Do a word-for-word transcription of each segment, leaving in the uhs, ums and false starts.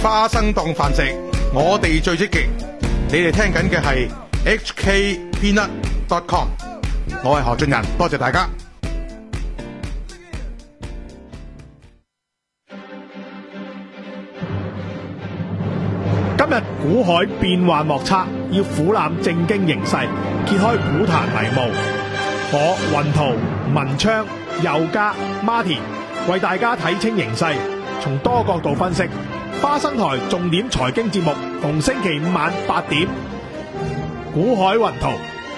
花生當飯食，我哋最積極。你哋聽緊嘅係 H K Peanut dot com， 我係何俊仁，多謝大家。 今日股海變幻莫測，要俯瞰正經形勢，揭開股壇迷霧。我雲圖、文昌、佑嘉、Martin 為大家睇清形勢，從多角度分析。花生台重點財經節目，逢星期五晚八點，股海雲圖。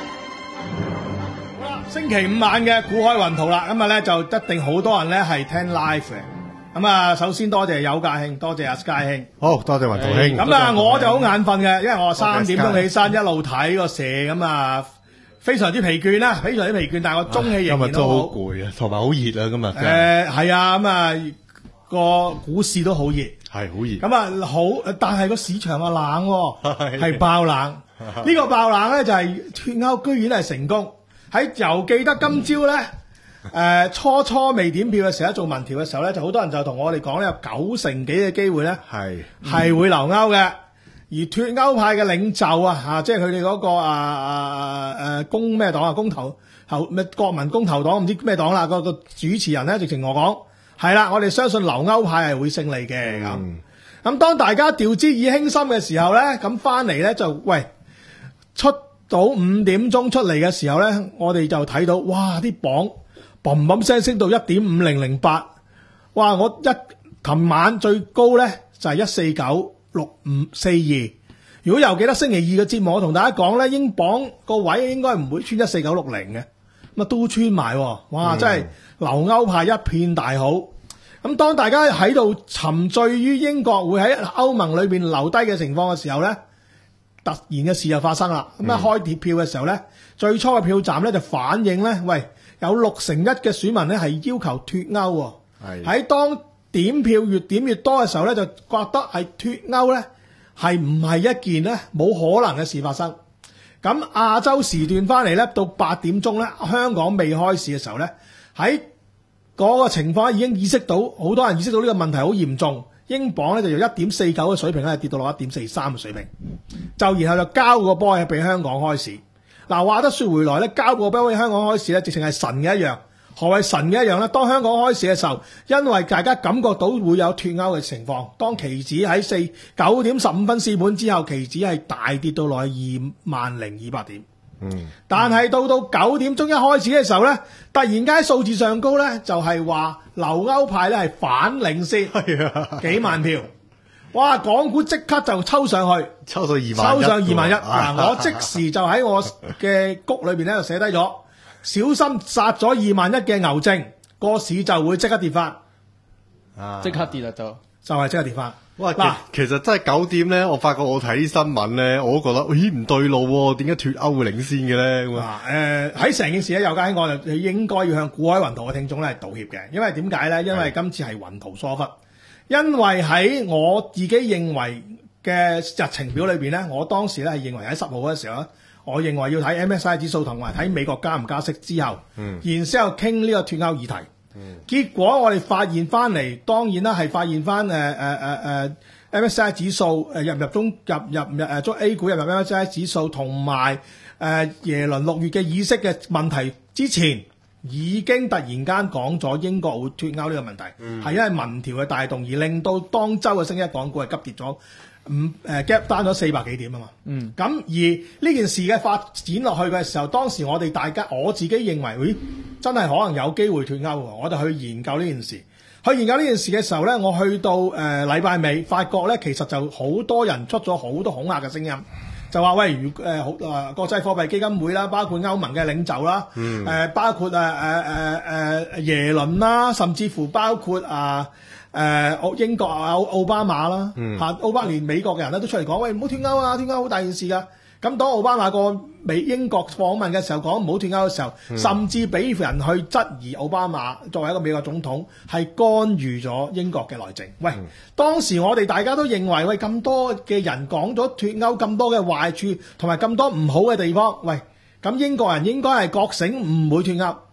好啦，星期五晚嘅股海雲圖啦，今日咧就一定好多人咧係聽 live 嘅。咁啊，首先多謝有家兄，多謝阿 Sky 兄， 好多謝雲圖兄。 咁啊，我就好眼瞓嘅，因為我三點鐘起身，一路睇個射，咁啊，非常之疲倦啦，非常之疲倦，但係我中氣仍然都好。 今日都好攰啊，同埋好熱啊，今日。 誒，係啊，咁啊，個股市都好熱， 係好熱。 咁啊，好，但係個市場啊冷，係爆冷。呢個爆冷咧就係脫歐居然係成功，喺由記得今朝咧。誒、呃、初初未點票嘅時候，做民調嘅時候咧，就好多人就同我哋講咧，有九成幾嘅機會咧係係會留歐嘅。而脫歐派嘅領袖啊，嚇、啊，即係佢哋嗰個啊啊誒公咩黨啊，公投後咩國民公投黨唔知咩黨啦，個個主持人咧直情我講係啦，我哋相信留歐派係會勝利嘅咁。咁、嗯、當大家掉之以輕心嘅時候咧，咁翻嚟咧就喂出到五點鐘出嚟嘅時候咧，我哋就睇到哇啲榜。砰砰聲升到一點五零零八，哇！我一琴晚最高咧就係一四九六五四二。如果又記得星期二嘅節目，我同大家講咧，英鎊個位應該唔會穿一四九六零嘅，咁啊都穿埋，哇！嗯、真係留歐派一片大好。咁當大家喺度沉醉於英國會喺歐盟裏邊留低嘅情況嘅時候咧，突然嘅事就發生啦。咁一、嗯、開貼票嘅時候咧，最初嘅票站咧就反映咧，喂！有六成一嘅選民咧係要求脫歐，喺當點票越點越多嘅時候咧，就覺得係脫歐咧係唔係一件咧冇可能嘅事發生。咁亞洲時段翻嚟咧，到八點鐘咧，香港未開市嘅時候咧，喺嗰個情況已經意識到，好多人意識到呢個問題好嚴重。英鎊咧就由一點四九嘅水平咧跌到落一點四三嘅水平，就然後就交個波去俾香港開市。嗱，話得說回來咧，交個波俾香港開市咧，直情係神嘅一樣。何謂神嘅一樣咧？當香港開市嘅時候，因為大家感覺到會有脫歐嘅情況，當期指喺四九點十五分試盤之後，期指係大跌到落去二萬零二百點。嗯，但係到到九點鐘一開始嘅時候咧，突然間數字上高咧，就係話留歐派咧係反領先，係啊，幾萬票。哇！港股即刻就抽上去， 抽到二萬， 抽上二萬一。嗱，我即時就喺我嘅谷裏邊咧就寫低咗，小心殺咗二萬一嘅牛證，個市就會即刻跌翻。 啊！即刻跌啦就， 就係即刻跌翻。 哇！嗱，其實真係九點咧，我發覺我睇啲新聞咧，我都覺得咦唔對路喎，點解脫歐會領先嘅咧？咁啊誒喺成件事咧，有家兄我就應該要向股海雲圖嘅聽眾咧係道歉嘅，因為點解咧？因為今次係雲圖疏忽。因為喺我自己認為嘅日程表裏邊咧，我當時咧係認為喺十號嘅時候咧，我認為要睇 M S C I 指數同埋睇美國加唔加息之後，嗯、然之後傾呢個脫歐議題。嗯、結果我哋發現翻嚟，當然啦係發現翻誒誒誒誒 M S C I 指數誒入入中入入入誒中 A 股入入 M S C I 指數同埋誒耶倫六月嘅議息嘅問題之前。已經突然間講咗英國會脫歐呢個問題，係、嗯、因為民調嘅帶動而令到當週嘅星期一港股係急跌咗五誒 gap 單咗四百幾點啊嘛。嗯，咁而呢件事嘅發展落去嘅時候，當時我哋大家我自己認為，咦，真係可能有機會脫歐喎，我哋去研究呢件事。去研究呢件事嘅時候咧，我去到誒禮拜尾，發覺咧其實就好多人出咗好多恐嚇嘅聲音。就話喂，如誒好誒國際貨幣基金會啦，包括歐盟嘅領袖啦，誒、嗯呃、包括誒誒誒誒耶倫啦，甚至乎包括啊誒歐英國啊奧奧巴馬啦，嚇、嗯、奧巴連美國嘅人咧都出嚟講，喂唔好脫歐啊，脫歐好大件事㗎。咁當奧巴馬過美英國訪問嘅時候講唔好脫歐嘅時候，嗯、甚至俾人去質疑奧巴馬作為一個美國總統係干預咗英國嘅內政。喂，嗯、當時我哋大家都認為，喂咁多嘅人講咗脫歐咁多嘅壞處同埋咁多唔好嘅地方，喂咁英國人應該係覺醒唔會脫歐。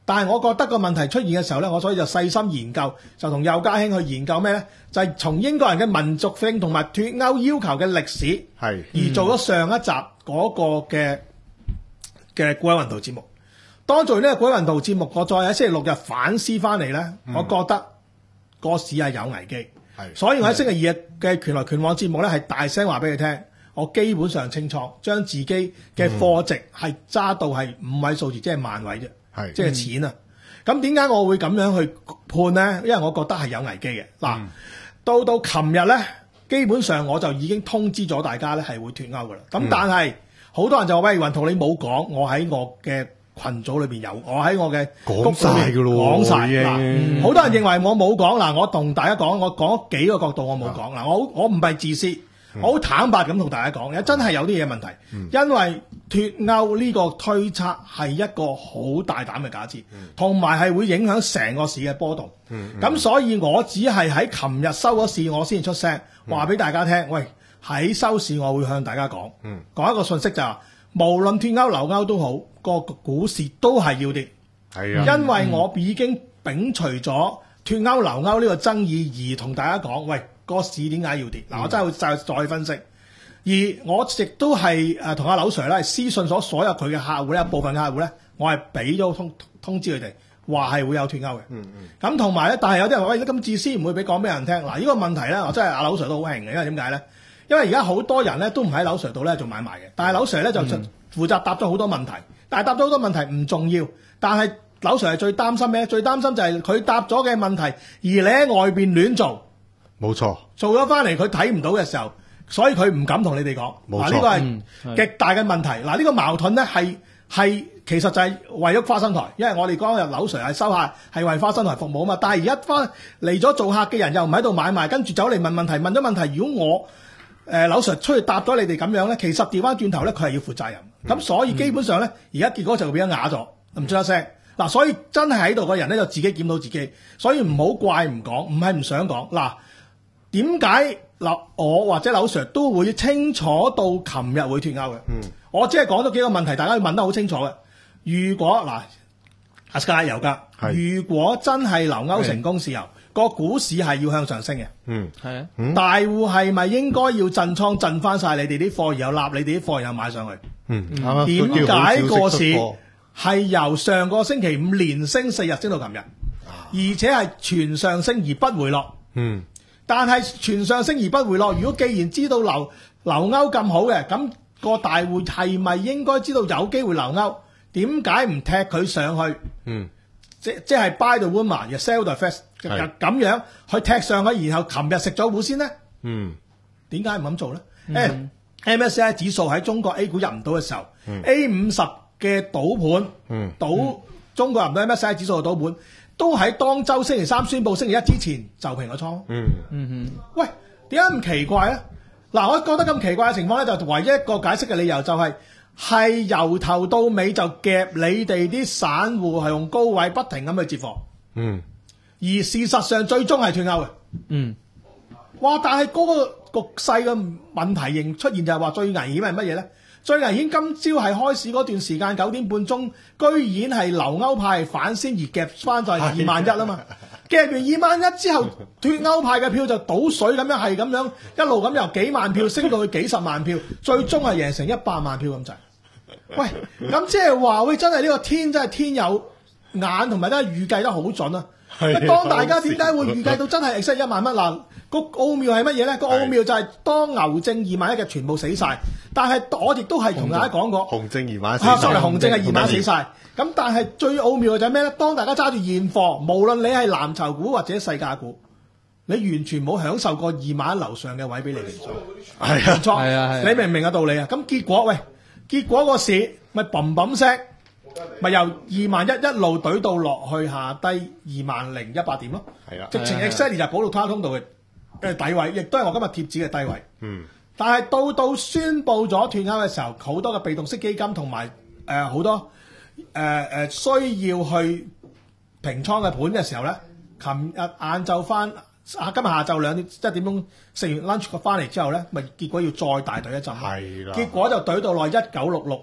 但係我覺得個問題出現嘅時候咧，我所以就細心研究，就同邱家興去研究咩咧？就係、是、從英國人嘅民族性同埋脫歐要求嘅歷史， 係而做咗上一集嗰個嘅嘅古海運動節目。當做呢個古海運動節目，我再喺星期六日反思翻嚟咧，嗯、我覺得個市係有危機。係，所以我喺星期二嘅拳來拳往節目咧，係大聲話俾你聽，我基本上清楚將自己嘅貨值係揸到係五位數字，即係萬位啫。係，即係錢啊！咁點解我會咁樣去判咧？因為我覺得係有危機嘅。嗱、嗯，到到琴日咧，基本上我就已經通知咗大家咧係會脫歐噶啦。咁、嗯、但係好多人就話：喂，雲圖你冇講，我喺我嘅群組裏邊有，我喺我嘅講晒噶咯， 講晒嗱。好多人認為我冇講嗱，我同大家講，我講幾個角度我冇講嗱，我我唔係自私。我好坦白咁同大家講，真係有啲嘢問題，嗯、因為脫歐呢個推測係一個好大膽嘅假設，同埋係會影響成個市嘅波動。咁、嗯嗯、所以我只係喺琴日收咗市，我先出聲話俾大家聽。喂，喺收市我會向大家講，講、嗯、一個信息就係、是，無論脫歐留歐都好，個股市都係要跌。係啊，因為我已經摒除咗脫歐留歐呢個爭議，而同大家講，喂。個市點解要跌？嗱、嗯，我真係會再再分析。而我亦都係誒同阿劉 Sir 咧私信咗所有佢嘅客戶咧，一部分客戶咧，我係俾咗通通知佢哋，話係會有脫歐嘅。嗯嗯。咁同埋咧，但係有啲人話：喂，咁自私唔會俾講俾人聽。嗱，呢個問題咧，我真係阿劉 Sir 都好興嘅，因為點解咧？因為而家好多人咧都唔喺劉 Sir 度咧做買賣嘅，但係劉 Sir 咧就負責答咗好多問題，嗯、但係答咗好多問題唔重要，但係劉 Sir 係最擔心咩？最擔心就係佢答咗嘅問題，而你喺外邊亂做。冇錯，做咗翻嚟佢睇唔到嘅時候，所以佢唔敢同你哋講。嗱，呢個係極大嘅問題。嗱，呢個矛盾咧係係其實就係為咗花生台，因為我哋嗰日劉 Sir 係收客係為花生台服務啊嘛。但係而家翻嚟咗做客嘅人又唔喺度買賣，跟住走嚟問問題，問咗問題。如果我誒劉 Sir 出去答咗你哋咁樣咧，其實調翻轉頭咧，佢係要負責任。咁、嗯、所以基本上咧，而家結果就會變咗啞咗，唔出一聲。嗱，所以真係喺度嘅人咧就自己檢討自己，所以唔好怪唔講，唔係唔想講嗱。點解嗱我或者劉 Sir 都會清楚到琴日會脫歐嘅？嗯，我只係講咗幾個問題，大家要問得好清楚嘅。如果嗱阿 Sky 有㗎，如果真係留歐成功時候，個股市係要向上升嘅。嗯，係啊。大戶係咪應該要震倉震翻晒你哋啲貨，然後納你哋啲貨，然後買上去？嗯，啱點解個市係由上個星期五連升四日升到琴日，而且係全上升而不回落？嗯。但係全上升而不回落。如果既然知道留留歐咁好嘅，咁、個大戶係咪應該知道有機會留歐？點解唔踢佢上去？嗯，即即係 buy the rumor，又 sell the fact，咁樣去踢上去，然後琴日食咗糊先呢？嗯，點解唔咁做呢？誒、嗯 欸、M S C I 指數喺中國 A 股入唔到嘅時候、嗯、，A 五十嘅賭盤，嗯，賭、嗯、中國入唔到 M S C I 指數嘅賭盤。都喺當周星期三宣布星期一之前就平咗倉。嗯嗯哼。喂，點解咁奇怪咧？嗱，我覺得咁奇怪嘅情況咧，就唯一一個解釋嘅理由就係、是、係由頭到尾就夾你哋啲散戶係用高位不停咁去接貨。嗯。而事實上最終係脫歐嘅。嗯。哇！但係嗰個局勢嘅問題仍出現，就係話最危險係乜嘢咧？最危險今朝係開市嗰段時間九點半鐘，居然係留歐派反先而夾翻就係二萬一啦嘛，夾完二萬一之後，脫歐派嘅票就倒水咁樣，係咁樣一路咁由幾萬票升到去幾十萬票，最終係贏成一百萬票咁滯。喂，咁即係話喂，真係呢個天真係天有眼，同埋真係預計得好準啊！當大家點解會預計到真係 exact 一萬蚊嗱？個奧妙係乜嘢咧？個奧妙就係當牛證二萬一嘅全部死晒，但係我亦都係同大家講過，紅證二萬死晒，係紅證係二萬死晒。咁但係最奧妙嘅就係咩咧？當大家揸住現貨，無論你係藍籌股或者細價股，你完全冇享受過二萬一樓上嘅位俾你哋做，係啊，錯，係啊，你明唔明個道理啊？咁結果喂，結果個市咪砰砰聲，咪由二萬一一路懟到落去下低二萬零一百點咯，係啊，直情 exactly 就保到他通道嘅嘅底位，亦都係我今日貼紙嘅低位。嗯，但係到到宣布咗脫歐嘅時候，好多嘅被動式基金同埋誒好多誒誒、呃、需要去平倉嘅盤嘅時候咧，琴日晏晝翻啊，今日下晝兩點一點鐘食完 lunch 翻嚟之後咧，咪結果要再大隊一陣，係啦，結果就隊到落一九六六，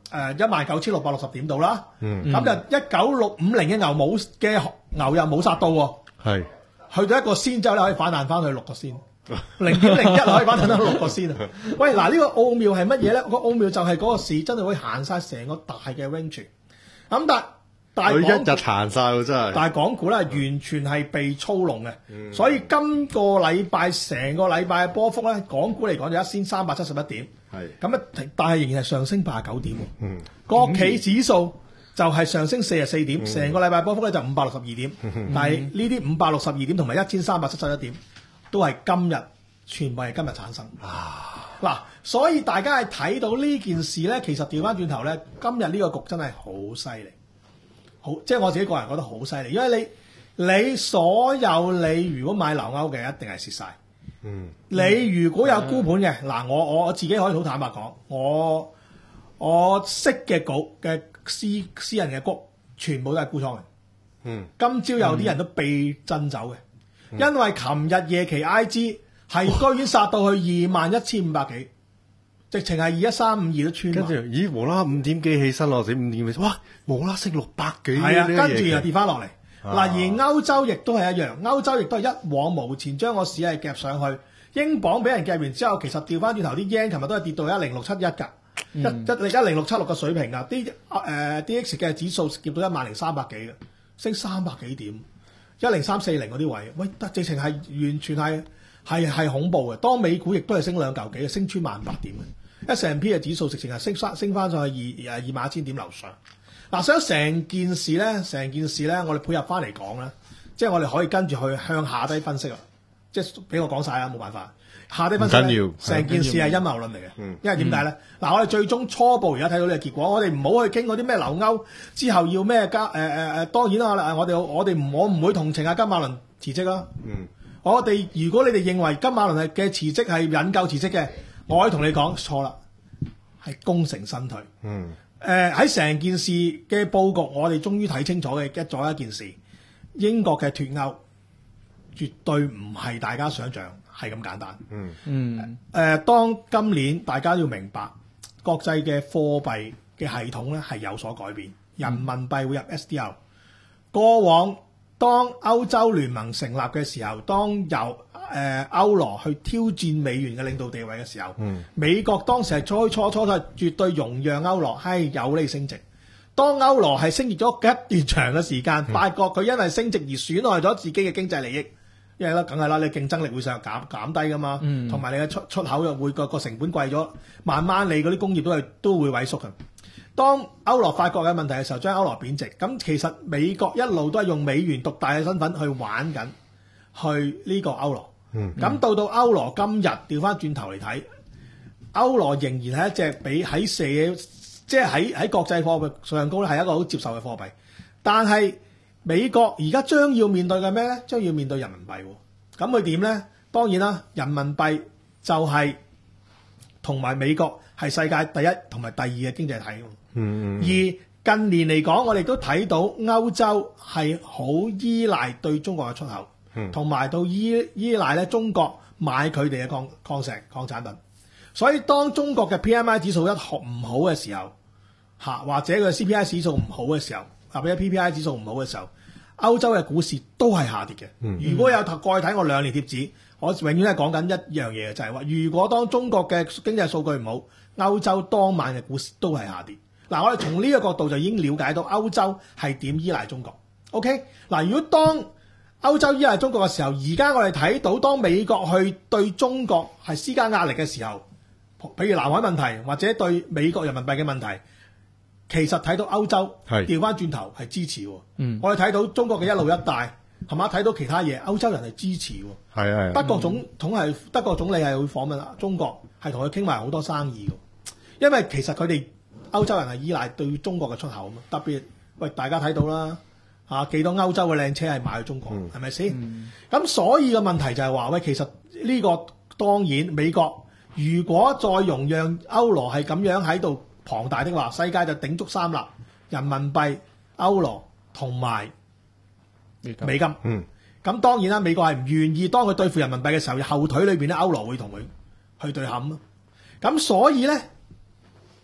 誒一萬九千六百六十點度啦。 嗯咁就一九六五零嘅牛冇嘅牛又冇殺到喎， 係去到一個仙之後咧可以反彈翻去六個仙，零點零一可以反彈到六個仙啊！喂，嗱呢個奧妙係乜嘢咧？個奧妙就係嗰個市真係可以行晒成個大嘅 range。咁但但係佢一日港行晒喎，真係。 但係港股咧完全係被操弄嘅，所以今個禮拜成個禮拜嘅波幅咧，港股嚟講就一千三百七十一點。 係咁啊，但係仍然係上升八十九點喎。 嗯國企指數就係上升四十四點，成、個禮拜波幅咧就五百六十二點。但係呢啲五百六十二點同埋一千三百七十一點，都係今日全部係今日產生。嗱、所以大家係睇到呢件事咧，其實調翻轉頭咧，今日呢個局真係好犀利，好即係我自己個人覺得好犀利，因為你你所有你如果買留歐嘅一定係蝕晒。 嗯你如果有沽盤嘅，嗱、我我我自己可以好坦白講，我我識嘅股嘅私私人嘅股，全部都係沽倉嘅。 嗯今朝有啲人都被震走嘅，因為琴日夜期 I G 係居然殺到去二萬一千五百幾，直情係二一三五二都穿跟住埋。 咦無啦五點幾起身咯，或者五點幾，哇無啦升六百幾， 係啊， 呢啲嘢跟住又跌翻落嚟。嗱、 啊而歐洲亦都係一樣，歐洲亦都係一往無前將個市係夾上去。英鎊俾人夾完之後，其實調翻轉頭啲 yen 琴日都係跌到一零六七一㗎，一一一零六七六嘅水平㗎。啲誒 D X 嘅指數夾到一萬零三百幾嘅，升三百幾點，一零三四零嗰啲位，喂得直情係完全係係係恐怖嘅。當美股亦都係升兩嚿幾嘅，升穿萬八點嘅。S and P 嘅指數直情係升翻升翻上去二誒二萬一千點樓上。嗱，所以成件事咧，成件事咧，我哋配合翻嚟講咧，即係我哋可以跟住去向下低分析啊！即係俾我講晒啦，冇辦法。下低分析呢唔緊要成件事係陰謀論嚟嘅。 嗯因為點解咧？嗱、我哋最終初步而家睇到呢個結果，我哋唔好去傾嗰啲咩留歐之後要咩加誒誒誒，當然啦，我哋我哋唔我唔會同情阿金馬倫辭職啦。 嗯我哋如果你哋認為金馬倫係嘅辭職係引咎辭職嘅，我可以同你講錯啦，係功成身退。 嗯誒喺成件事嘅佈局，我哋終於睇清楚嘅一咗一件事，英國嘅脱歐絕對唔係大家想象係咁簡單。 嗯嗯誒、當今年大家要明白國際嘅貨幣嘅系統咧係有所改變，人民幣會入 S D R。過往當歐洲聯盟成立嘅時候，當由誒、呃、歐羅去挑戰美元嘅領導地位嘅時候， 嗯美國當時係初初初都係絕對容讓歐羅係有利升值。當歐羅係升值咗一段長嘅時間，發覺佢因為升值而損害咗自己嘅經濟利益。因為咧，梗係啦，你競爭力會上減減低噶嘛，同埋、你嘅出出口又會個個成本貴咗，慢慢你嗰啲工業都係都會萎縮嘅。當歐羅發覺嘅問題嘅時候，將歐羅貶值，咁其實美國一路都係用美元獨大嘅身份去玩緊，去呢個歐羅。 嗯咁到到歐羅今日調翻轉頭嚟睇，歐羅仍然係一隻比喺社即係喺喺國際貨幣上高咧係一個好接受嘅貨幣，但係美國而家將要面對嘅咩咧？將要面對人民幣喎。咁佢點咧？當然啦，人民幣就係同埋美國係世界第一同埋第二嘅經濟體。 嗯而近年嚟講，我哋都睇到歐洲係好依賴對中國嘅出口，同埋到依依賴咧中國買佢哋嘅礦礦石礦產品。所以當中國嘅 P M I 指數一學唔好嘅時候，嚇或者佢 C P I 指數唔好嘅時候，或者 P P I 指數唔好嘅時候，歐洲嘅股市都係下跌嘅。 嗯如果有過去睇我兩年貼紙，我永遠都係講緊一樣嘢嘅，就係話如果當中國嘅經濟數據唔好，歐洲當晚嘅股市都係下跌。嗱，我哋從呢個角度就已經了解到歐洲係點依賴中國。OK，嗱，如果當歐洲依賴中國嘅時候，而家我哋睇到當美國去對中國係施加壓力嘅時候，譬如南海問題或者對美國人民幣嘅問題，其實睇到歐洲係調翻轉頭係支持喎。 嗯我哋睇到中國嘅一路一帶係嘛，睇到其他嘢，歐洲人係支持喎。 係啊係啊德國總統係德國總理係會訪問中國，係同佢傾埋好多生意嘅，因為其實佢哋歐洲人係依賴對中國嘅出口啊嘛。特別喂，大家睇到啦嚇，幾多歐洲嘅靚車係賣去中國，係咪先？咁所以個問題就係話喂，其實呢個當然美國如果再容讓歐羅係咁樣喺度龐大的話，世界就鼎足三立，人民幣、歐羅同埋美金。 嗯咁當然啦，美國係唔願意當佢對付人民幣嘅時候，後腿裏邊咧歐羅會同佢去對冚咯。咁所以咧，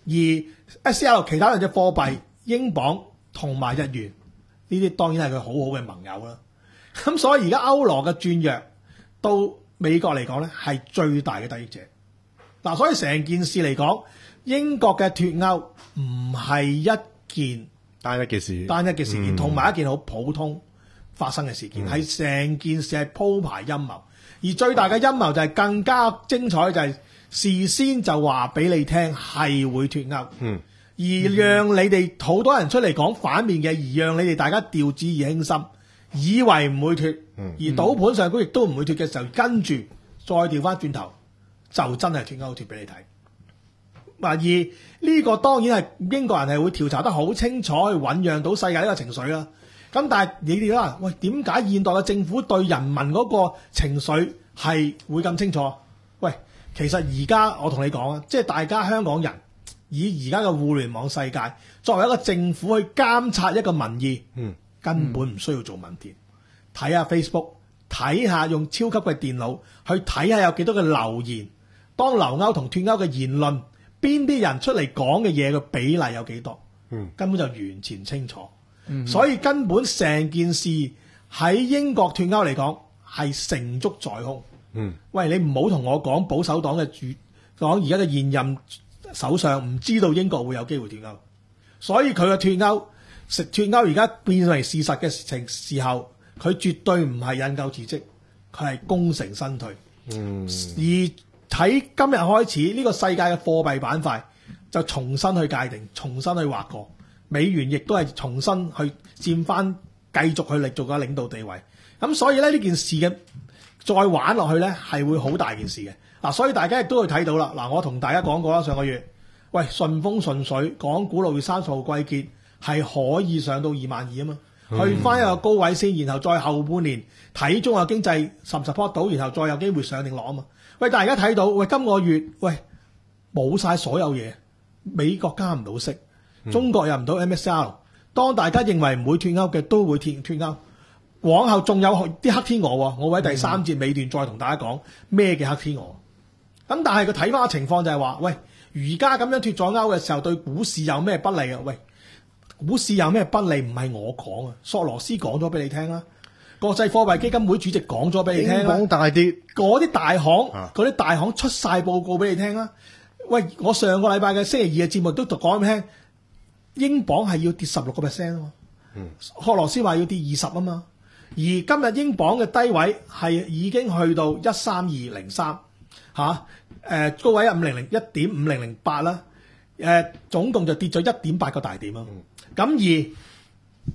而 S C L 其他兩隻貨幣，英鎊同埋日元呢啲當然係佢好好嘅盟友啦。咁所以而家歐羅嘅轉弱到美國嚟講咧係最大嘅得益者。嗱，所以成件事嚟講，英國嘅脫歐唔係一件單一嘅事， 單一嘅事件， 嗯同埋一件好普通發生嘅事件，係成、嗯、件事係鋪排陰謀。而最大嘅陰謀就係更加精彩，就係事先就話俾你聽係會脫歐， 嗯， 而讓你哋好多人出嚟講反面嘅，而讓你哋大家掉以輕心，以為唔會脫， 嗯、 而賭盤上高亦都唔會脫嘅時候，跟住再調翻轉頭就真係脫歐脫俾你睇。嗱，而呢個當然係英國人係會調查得好清楚，去醖釀到世界呢個情緒啦。咁但係你哋啦，喂，點解現代嘅政府對人民嗰個情緒係會咁清楚？喂，其實而家我同你講啊，即係大家香港人以而家嘅互聯網世界作為一個政府去監察一個民意， 嗯， 根本唔需要做民調，睇下 Facebook， 睇下用超級嘅電腦去睇下有幾多嘅留言，當留歐同脫歐嘅言論，邊啲人出嚟講嘅嘢嘅比例有幾多？ 嗯， 根本就完全清楚。嗯、所以根本成件事喺英國脫歐嚟講係成竹在胸。 嗯，喂， 你唔好同我講保守黨嘅主講而家嘅現任首相唔知道英國會有機會脫歐，所以佢嘅脫歐食脫歐而家變為事實嘅事情時候，佢絕對唔係引咎辭職，佢係功成身退。 嗯， 而喺今日開始呢、呢個世界嘅貨幣板塊就重新去界定，重新去劃過。美元亦都係重新去佔翻，繼續去力做個領導地位。咁所以咧呢件事嘅再玩落去咧係會好大件事嘅。嗱，所以大家亦都會睇到啦。嗱，我同大家講過啦，上個月，喂，順風順水，港股六月三十號季結係可以上到二萬二啊嘛，去翻一個高位先，然後再後半年睇中國經濟 support 到，然後再有機會上定落啊嘛。喂，大家睇到，喂，今個月喂冇晒所有嘢，美國加唔到息。中國入唔到 M S R， 當大家認為唔會脫歐嘅都會脫脫歐，往後仲有啲黑天鵝喎。我會喺第三節尾段再同大家講咩嘅黑天鵝。咁但係佢睇翻個情況就係話，喂，而家咁樣脫咗歐嘅時候對股市有咩不利啊？喂，股市有咩不利唔係我講啊，索羅斯講咗俾你聽啦，國際貨幣基金會主席講咗俾你聽啦， 英鎊大跌， 嗰啲大行嗰啲、啊、大行出晒報告俾你聽啦。喂，我上個禮拜嘅星期二嘅節目都講俾你聽。英鎊係要跌十六個 percent 啊嘛，赫羅斯話要跌二十啊嘛，而今日英鎊嘅低位係已經去到一三二零三嚇，誒高位一五零零一點五零零八啦，誒總共就跌咗一點八個大點啊，咁、嗯、而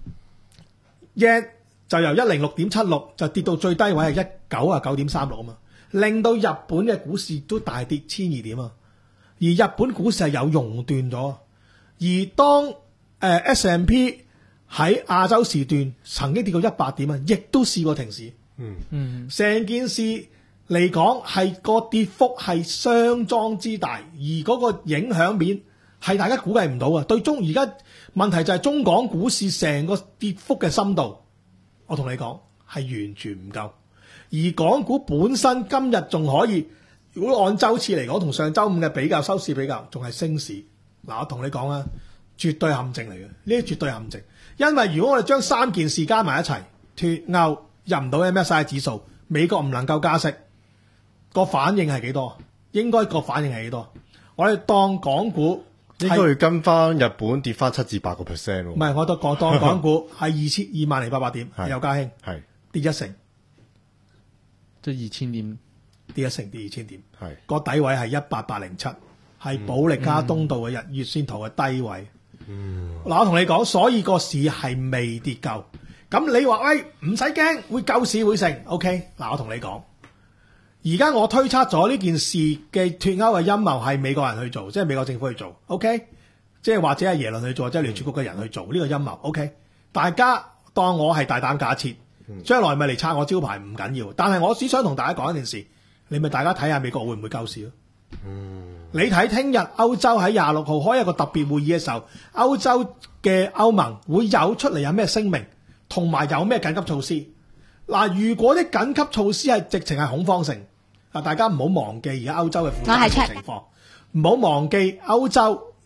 yen 就由一零六點七六就跌到最低位係一九啊九點三六啊嘛，令到日本嘅股市都大跌千二點啊，而日本股市係有熔斷咗。而當誒、呃、S and P 喺亞洲時段曾經跌到一百點啊，亦都試過停市。 嗯嗯，成件事嚟講係個跌幅係相當之大，而嗰個影響面係大家估計唔到啊。對中而家問題就係中港股市成個跌幅嘅深度，我同你講係完全唔夠。而港股本身今日仲可以，如果按週次嚟講，同上週五嘅比較收市比較，仲係升市。嗱，我同你講啊，絕對陷阱嚟嘅，呢啲絕對陷阱。因為如果我哋將三件事加埋一齊，脫歐入唔到 M S C I 指數，美國唔能夠加息，個反應係幾多？應該個反應係幾多？我哋當港股應該要跟翻日本跌翻七至八個 percent 喎。 唔係，我都當當港股係二千二萬零八百點，有加興，係跌一成， 即係二千點， 跌一成，跌二千點， 係個底位係一八八零七。係保力加東道嘅日月線圖嘅低位。嗱、嗯，我同你講，所以個市係未跌夠。咁你話喂，唔使驚，會救市會成。OK，嗱，我同你講，而家我推測咗呢件事嘅脫歐嘅陰謀係美國人去做，即係美國政府去做。OK，即係或者係耶倫去做，即係聯儲局嘅人去做呢、嗯、個陰謀。OK，大家當我係大膽假設，將來咪嚟拆我招牌唔緊要。但係我只想同大家講一件事，你咪大家睇下美國會唔會救市咯。嗯。你睇聽日歐洲喺廿六號開一個特別會議嘅時候，歐洲嘅歐盟會有出嚟有咩聲明，同埋有咩緊急措施。嗱，如果啲緊急措施係直情係恐慌性，啊，大家唔好忘記而家歐洲嘅負擔情況，唔好忘記歐洲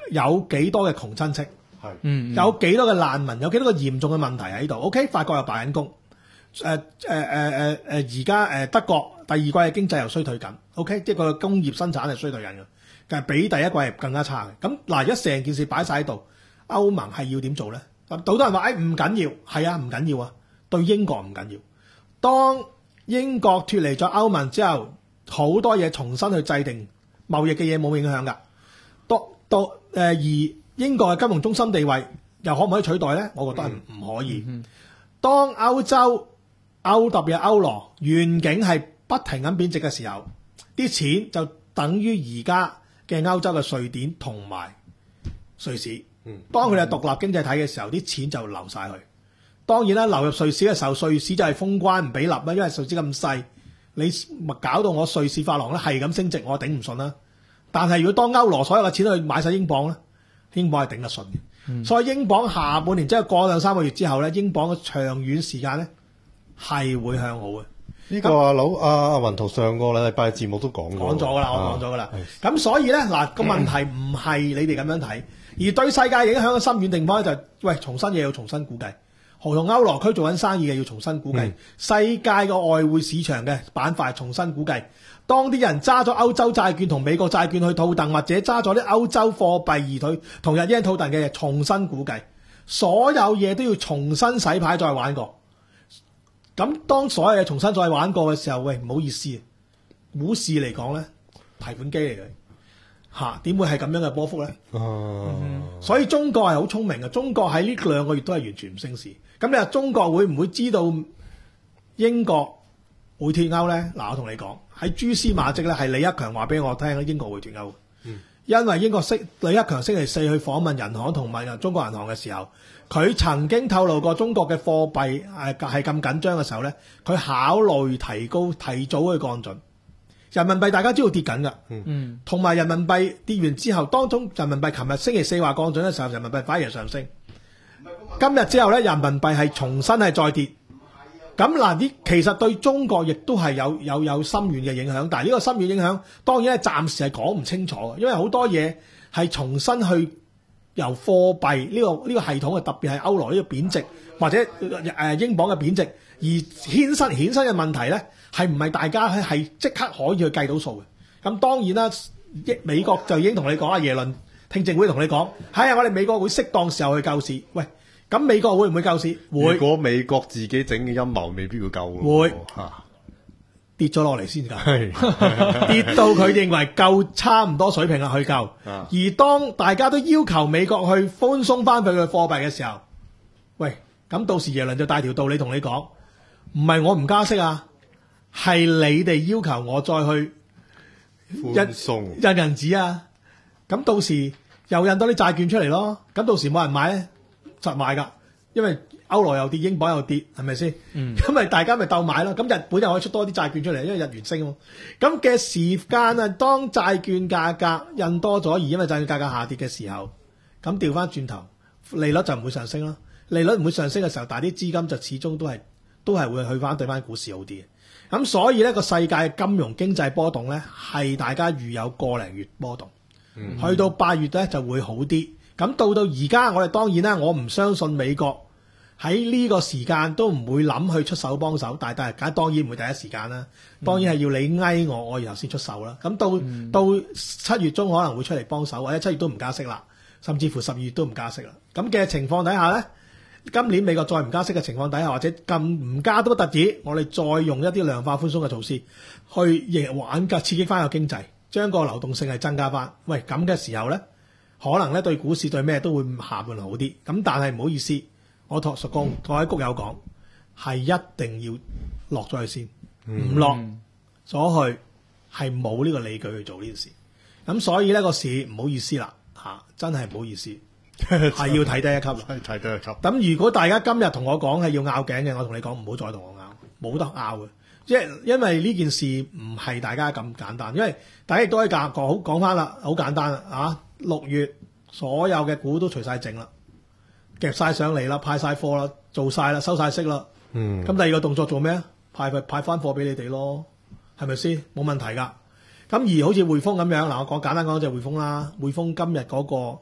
有幾多嘅窮親戚， 係嗯， 有幾多嘅難民，有幾多個嚴重嘅問題喺度。OK， 法國又罷緊工，誒誒誒誒誒，而家誒德國第二季嘅經濟又衰退緊。OK， 即係個工業生產係衰退緊嘅，但係比第一季係更加差嘅。咁嗱，而家成件事擺晒喺度，歐盟係要點做咧？好多人話誒唔緊要，係啊唔緊要啊，對英國唔緊要。當英國脱離咗歐盟之後，好多嘢重新去制定貿易嘅嘢冇影響㗎。到到誒而英國嘅金融中心地位又可唔可以取代咧？我覺得係唔可以。 嗯、 當歐洲歐特別係歐羅願景係不停咁貶值嘅時候，啲錢就等於而家嘅歐洲嘅瑞典同埋瑞士。當佢哋係獨立經濟體嘅時候，啲錢就流晒去。當然啦，流入瑞士嘅時候，瑞士就係封關唔俾立啦，因為瑞士咁細，你咪搞到我瑞士法郎咧係咁升值，我頂唔順啦。但係如果當歐羅所有嘅錢去買晒英鎊咧，英鎊係頂得順嘅。嗯、所以英鎊下半年即係過兩三個月之後咧，英鎊嘅長遠時間咧係會向好嘅。 呢個阿佬阿阿雲圖上個禮拜節目都講過， 講咗㗎啦，我講咗㗎啦。咁、啊、所以咧嗱個問題唔係你哋咁樣睇，而對世界影響嘅深遠地方咧就係、喂重新嘢要重新估計。何同歐羅區做緊生意嘅要重新估計，嗯、世界個外匯市場嘅板塊重新估計。當啲人揸咗歐洲債券同美國債券去套戥，或者揸咗啲歐洲貨幣而退同日英套戥嘅嘢，重新估計，所有嘢都要重新洗牌再玩過。咁當所有嘢重新再玩過嘅時候，喂唔好意思，股市嚟講咧提款機嚟嘅嚇，點會係咁樣嘅波幅咧？哦、嗯，所以中國係好聰明嘅，中國喺呢兩個月都係完全唔升市。咁你話中國會唔會知道英國會脫歐咧？嗱，我同你講，喺蛛絲馬跡咧，係李克強話俾我聽，英國會脫歐。嗯，因為英國星李克強星期四去訪問人行同埋中國銀行嘅時候，佢曾經透露過中國嘅貨幣誒係咁緊張嘅時候咧，佢考慮提高提早去降準。人民幣大家知道跌緊㗎，嗯，同埋人民幣跌完之後，當中人民幣琴日星期四話降準嘅時候，人民幣反而上升。今日之後咧，人民幣係重新係再跌。咁嗱，啲其實對中國亦都係有有有深遠嘅影響，但係呢個深遠影響當然係暫時係講唔清楚嘅，因為好多嘢係重新去由貨幣呢個呢個系統，特別係歐羅呢個貶值或者誒英鎊嘅貶值而衍生衍生嘅問題咧，係唔係大家係即刻可以去計到數嘅？咁當然啦，美國就已經同你講啊，耶倫聽證會同你講，係啊，我哋美國會適當時候去救市。喂，咁美國會唔會救市？會。如果美國自己整嘅陰謀，未必會救。 會嚇跌咗落嚟先救，跌到佢認為夠差唔多水平啦去救。而當大家都要求美國去寬鬆翻佢嘅貨幣嘅時候，喂，咁到時耶倫就帶條道理同你講，唔係我唔加息啊，係你哋要求我再去寬鬆印銀紙啊。咁到時又印多啲債券出嚟咯，咁到時冇人買咧，實買㗎，因為歐羅又跌，英鎊又跌，係咪先？咁咪、嗯、大家咪鬥買咯。咁日本又可以出多啲債券出嚟，因為日元升喎。咁嘅時間啊，當債券價格印多咗，而因為債券價格下跌嘅時候，咁調翻轉頭，利率就唔會上升咯。利率唔會上升嘅時候，但係啲資金就始終都係都係會去翻對翻股市好啲嘅。咁所以咧，個世界金融經濟波動咧，係大家預有個零月波動，嗯、去到八月咧就會好啲。咁到到而家，我哋當然啦，我唔相信美國喺呢個時間都唔會諗去出手幫手，但係但係梗當然唔會第一時間啦。當然係要你翳我，我然後先出手啦。咁到、嗯、到七月中可能會出嚟幫手，或者七月都唔加息啦，甚至乎十二月都唔加息啦。咁嘅情況底下咧，今年美國再唔加息嘅情況底下，或者咁唔加都不特止，我哋再用一啲量化寬鬆嘅措施去亦玩嘅刺激翻個經濟，將個流動性係增加翻。喂，咁嘅時候咧，可能咧對股市對咩都會下半年好啲。咁但係唔好意思，我託實講，各位谷友講係一定要落咗去先，唔落咗去係冇呢個理據去做呢件事。咁所以呢個市唔好意思啦，嚇真係唔好意思，係要睇低一級啦， 睇低一級。 咁如果大家今日同我講係要拗頸嘅，我同你講唔好再同我拗，冇得拗嘅，即係因為呢件事唔係大家咁簡單，因為大家亦都可以講講講翻啦，好簡單啦，啊六月所有嘅股都除晒淨啦。夾晒上嚟啦，派晒貨啦，做晒啦，收晒息啦。嗯。咁第二個動作做咩啊？派派翻貨俾你哋咯，係咪先？冇問題㗎。咁而好似匯豐咁樣，嗱我講簡單講就係匯豐啦。匯豐今日嗰個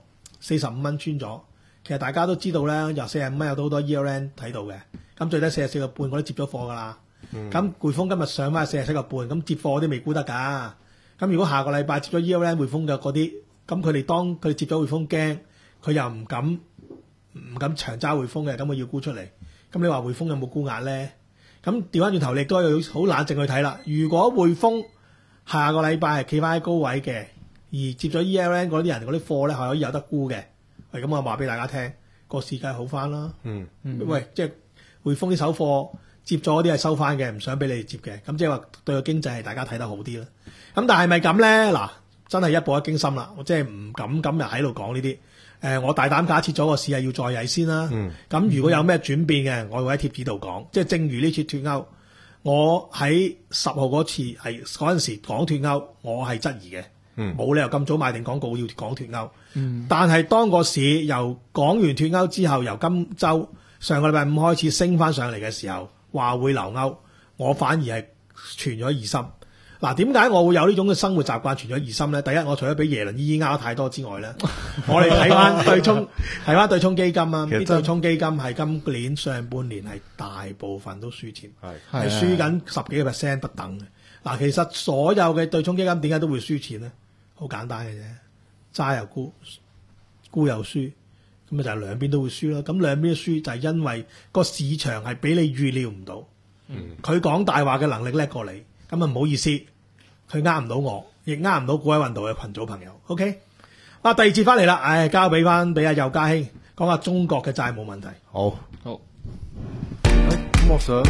四十五蚊穿咗。其實大家都知道咧，由四十五蚊有到好多 E L N 睇到嘅，咁最低四十四個半我都接咗貨㗎啦。咁、嗯、匯豐今日上翻四十七個半，咁接貨嗰啲未沽得㗎。咁如果下個禮拜接咗 E L N 匯豐嘅嗰啲，咁佢哋當佢哋接咗匯豐驚，佢又唔敢唔敢長揸匯豐嘅，咁佢要沽出嚟。咁你話匯豐有冇沽壓咧？咁調翻轉頭，你亦都要好冷靜去睇啦。如果匯豐下個禮拜係企翻喺高位嘅，而接咗 E L N 嗰啲人嗰啲貨咧係可以有得沽嘅。喂，咁我話俾大家聽，個市梗係好翻啦。 嗯， 喂，即係匯豐啲手貨接咗啲係收翻嘅，唔想俾你哋接嘅。咁即係話對個經濟係大家睇得好啲啦。咁但係咪咁咧？嗱，真係一步一驚心啦。我即係唔敢今日喺度講呢啲。誒、呃，我大膽假設咗個市係要再曳先啦。咁、嗯、如果有咩轉變嘅，我會喺貼紙度講。即係正如呢次脱歐，我喺十號嗰次係嗰陣時講脱歐，我係質疑嘅。冇、嗯、理由咁早賣定廣告要講脱歐。嗯、但係當個市由講完脱歐之後，由今週上個禮拜五開始升翻上嚟嘅時候，話會留歐，我反而係存咗疑心。嗱，點解我會有呢種嘅生活習慣存咗疑心咧？第一，我除咗俾耶倫依依呃太多之外咧，我哋睇翻對沖，睇翻對沖基金啊，啲對沖基金係今年上半年係大部分都輸錢，係係輸緊十幾個 percent 不等嘅。嗱，其實所有嘅對沖基金點解都會輸錢咧？好簡單嘅啫，揸又沽，沽又輸，咁咪就係兩邊都會輸咯。咁兩邊都輸就係因為個市場係俾你預料唔到，佢講大話嘅能力叻過你，咁啊唔好意思，佢呃唔到我，亦呃唔到股海運道嘅群組朋友。OK， 啊第二節翻嚟啦，唉，交俾翻俾阿邱家興講下中國嘅債務問題。 好， 好， 咁我想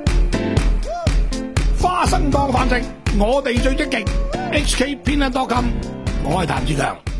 花生當飯食，我哋最積極。H K Peanut dot com， 我係譚志強。